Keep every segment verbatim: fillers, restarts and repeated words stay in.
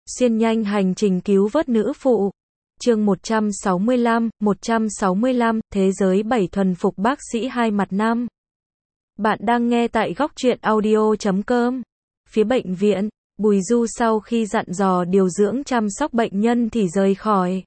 Xuyên nhanh hành trình cứu vớt nữ phụ. Chương một trăm sáu mươi lăm, một trăm sáu mươi lăm, Thế giới bảy thuần phục bác sĩ hai mặt năm. Bạn đang nghe tại góc truyện audio chấm com. Phía bệnh viện, Bùi Du sau khi dặn dò điều dưỡng chăm sóc bệnh nhân thì rời khỏi.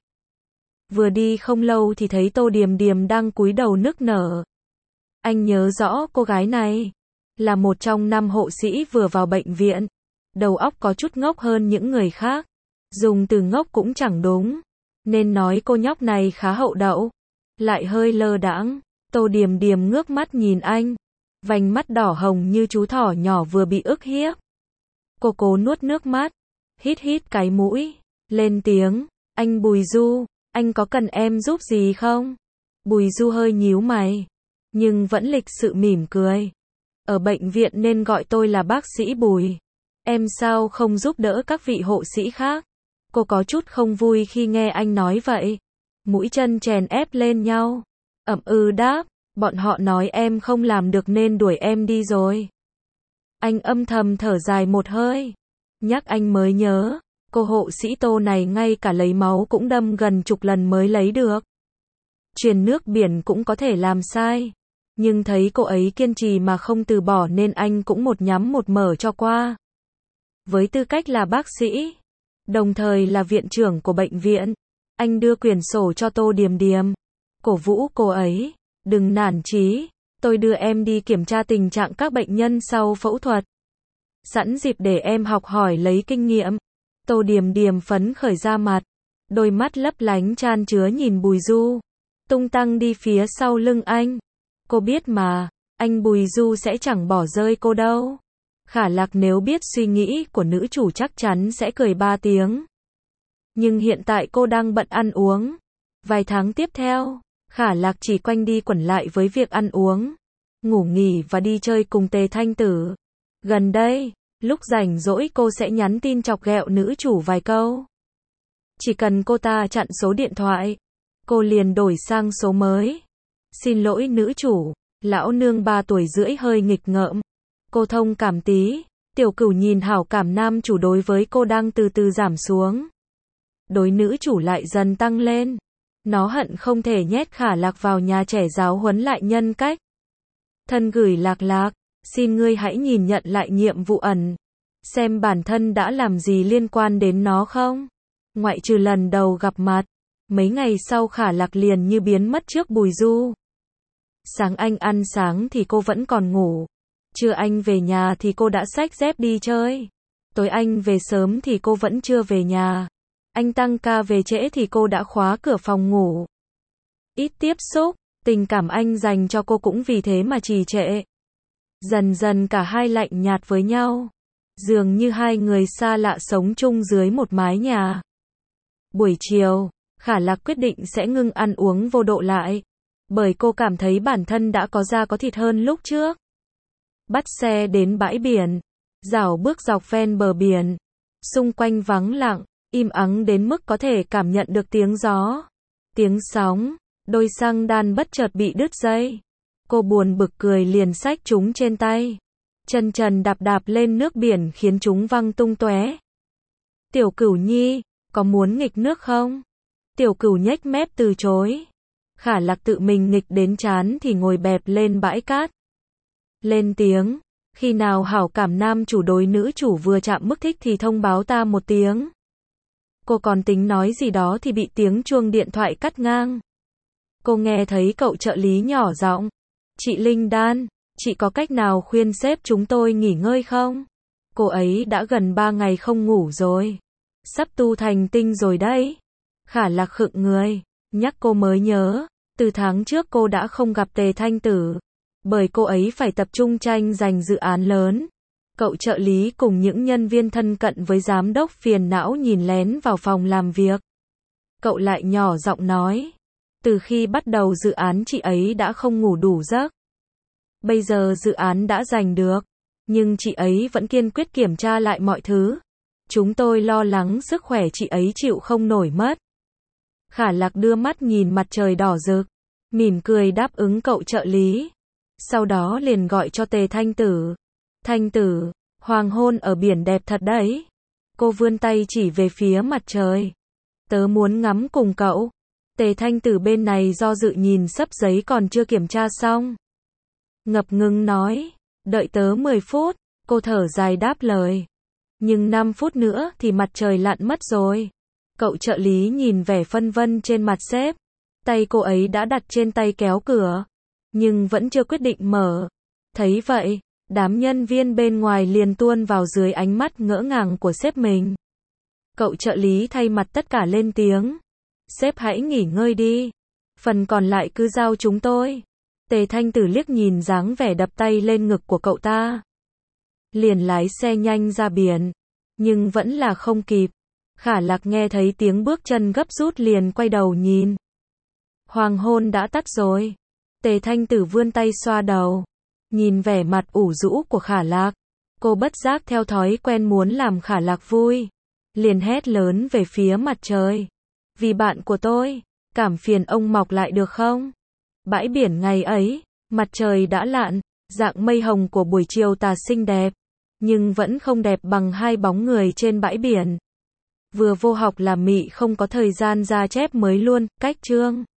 Vừa đi không lâu thì thấy Tô Điềm Điềm đang cúi đầu nức nở. Anh nhớ rõ cô gái này là một trong năm hộ sĩ vừa vào bệnh viện. Đầu óc có chút ngốc hơn những người khác. Dùng từ ngốc cũng chẳng đúng, nên nói cô nhóc này khá hậu đậu. Lại hơi lơ đãng. Tô Điềm Điềm ngước mắt nhìn anh, vành mắt đỏ hồng như chú thỏ nhỏ vừa bị ức hiếp. Cô cố nuốt nước mắt, hít hít cái mũi, lên tiếng, anh Bùi Du, anh có cần em giúp gì không? Bùi Du hơi nhíu mày, nhưng vẫn lịch sự mỉm cười. Ở bệnh viện nên gọi tôi là bác sĩ Bùi. Em sao không giúp đỡ các vị hộ sĩ khác? Cô có chút không vui khi nghe anh nói vậy. Mũi chân chèn ép lên nhau. Ậm ừ đáp, bọn họ nói em không làm được nên đuổi em đi rồi. Anh âm thầm thở dài một hơi. Nhắc anh mới nhớ, cô hộ sĩ Tô này ngay cả lấy máu cũng đâm gần chục lần mới lấy được. Truyền nước biển cũng có thể làm sai. Nhưng thấy cô ấy kiên trì mà không từ bỏ nên anh cũng một nhắm một mở cho qua. Với tư cách là bác sĩ, đồng thời là viện trưởng của bệnh viện, anh đưa quyển sổ cho Tô Điềm Điềm, cổ vũ cô ấy, đừng nản chí, tôi đưa em đi kiểm tra tình trạng các bệnh nhân sau phẫu thuật. Sẵn dịp để em học hỏi lấy kinh nghiệm. Tô Điềm Điềm phấn khởi ra mặt, đôi mắt lấp lánh chan chứa nhìn Bùi Du, tung tăng đi phía sau lưng anh. Cô biết mà, anh Bùi Du sẽ chẳng bỏ rơi cô đâu. Khả Lạc nếu biết suy nghĩ của nữ chủ chắc chắn sẽ cười ba tiếng. Nhưng hiện tại cô đang bận ăn uống. Vài tháng tiếp theo, Khả Lạc chỉ quanh đi quẩn lại với việc ăn uống, ngủ nghỉ và đi chơi cùng Tề Thanh Tử. Gần đây, lúc rảnh rỗi cô sẽ nhắn tin chọc ghẹo nữ chủ vài câu. Chỉ cần cô ta chặn số điện thoại, cô liền đổi sang số mới. Xin lỗi nữ chủ, lão nương ba tuổi rưỡi hơi nghịch ngợm. Cô thông cảm tí. Tiểu Cửu nhìn hảo cảm nam chủ đối với cô đang từ từ giảm xuống. Đối nữ chủ lại dần tăng lên. Nó hận không thể nhét Khả Lạc vào nhà trẻ giáo huấn lại nhân cách. Thân gửi Lạc Lạc, xin ngươi hãy nhìn nhận lại nhiệm vụ ẩn. Xem bản thân đã làm gì liên quan đến nó không? Ngoại trừ lần đầu gặp mặt. Mấy ngày sau Khả Lạc liền như biến mất trước Bùi Du. Sáng anh ăn sáng thì cô vẫn còn ngủ. Trưa anh về nhà thì cô đã xách dép đi chơi. Tối anh về sớm thì cô vẫn chưa về nhà. Anh tăng ca về trễ thì cô đã khóa cửa phòng ngủ. Ít tiếp xúc, tình cảm anh dành cho cô cũng vì thế mà trì trệ. Dần dần cả hai lạnh nhạt với nhau. Dường như hai người xa lạ sống chung dưới một mái nhà. Buổi chiều, Khả Lạc quyết định sẽ ngưng ăn uống vô độ lại. Bởi cô cảm thấy bản thân đã có da có thịt hơn lúc trước. Bắt xe đến bãi biển, dảo bước dọc ven bờ biển. Xung quanh vắng lặng, im ắng đến mức có thể cảm nhận được tiếng gió, tiếng sóng. Đôi xăng đan bất chợt bị đứt dây. Cô buồn bực cười liền xách chúng trên tay. Chân trần đạp đạp lên nước biển khiến chúng văng tung tóe. Tiểu Cửu nhi, có muốn nghịch nước không? Tiểu Cửu nhếch mép từ chối. Khả Lạc tự mình nghịch đến chán thì ngồi bẹp lên bãi cát. Lên tiếng, khi nào hảo cảm nam chủ đối nữ chủ vừa chạm mức thích thì thông báo ta một tiếng. Cô còn tính nói gì đó thì bị tiếng chuông điện thoại cắt ngang. Cô nghe thấy cậu trợ lý nhỏ giọng, chị Linh Đan, chị có cách nào khuyên sếp chúng tôi nghỉ ngơi không? Cô ấy đã gần ba ngày không ngủ rồi. Sắp tu thành tinh rồi đấy. Khả Lạc khựng người, nhắc cô mới nhớ, từ tháng trước cô đã không gặp Tề Thanh Tử. Bởi cô ấy phải tập trung tranh giành dự án lớn. Cậu trợ lý cùng những nhân viên thân cận với giám đốc phiền não nhìn lén vào phòng làm việc. Cậu lại nhỏ giọng nói, từ khi bắt đầu dự án chị ấy đã không ngủ đủ giấc. Bây giờ dự án đã giành được, nhưng chị ấy vẫn kiên quyết kiểm tra lại mọi thứ. Chúng tôi lo lắng sức khỏe chị ấy chịu không nổi mất. Khả Lạc đưa mắt nhìn mặt trời đỏ rực, mỉm cười đáp ứng cậu trợ lý. Sau đó liền gọi cho Tề Thanh Tử. Thanh Tử, hoàng hôn ở biển đẹp thật đấy. Cô vươn tay chỉ về phía mặt trời. Tớ muốn ngắm cùng cậu. Tề Thanh Tử bên này do dự nhìn xấp giấy còn chưa kiểm tra xong. Ngập ngừng nói, đợi tớ mười phút, cô thở dài đáp lời. Nhưng năm phút nữa thì mặt trời lặn mất rồi. Cậu trợ lý nhìn vẻ phân vân trên mặt sếp. Tay cô ấy đã đặt trên tay kéo cửa, nhưng vẫn chưa quyết định mở. Thấy vậy, đám nhân viên bên ngoài liền tuôn vào dưới ánh mắt ngỡ ngàng của sếp mình. Cậu trợ lý thay mặt tất cả lên tiếng. Sếp hãy nghỉ ngơi đi. Phần còn lại cứ giao chúng tôi. Tề Thanh Tử liếc nhìn dáng vẻ đập tay lên ngực của cậu ta. Liền lái xe nhanh ra biển. Nhưng vẫn là không kịp. Khả Lạc nghe thấy tiếng bước chân gấp rút liền quay đầu nhìn. Hoàng hôn đã tắt rồi. Tề Thanh Tử vươn tay xoa đầu. Nhìn vẻ mặt ủ rũ của Khả Lạc. Cô bất giác theo thói quen muốn làm Khả Lạc vui. Liền hét lớn về phía mặt trời. Vì bạn của tôi, cảm phiền ông mọc lại được không? Bãi biển ngày ấy, mặt trời đã lặn, dạng mây hồng của buổi chiều tà xinh đẹp. Nhưng vẫn không đẹp bằng hai bóng người trên bãi biển. Vừa vô học làm Mị không có thời gian ra chép mới luôn, cách chương.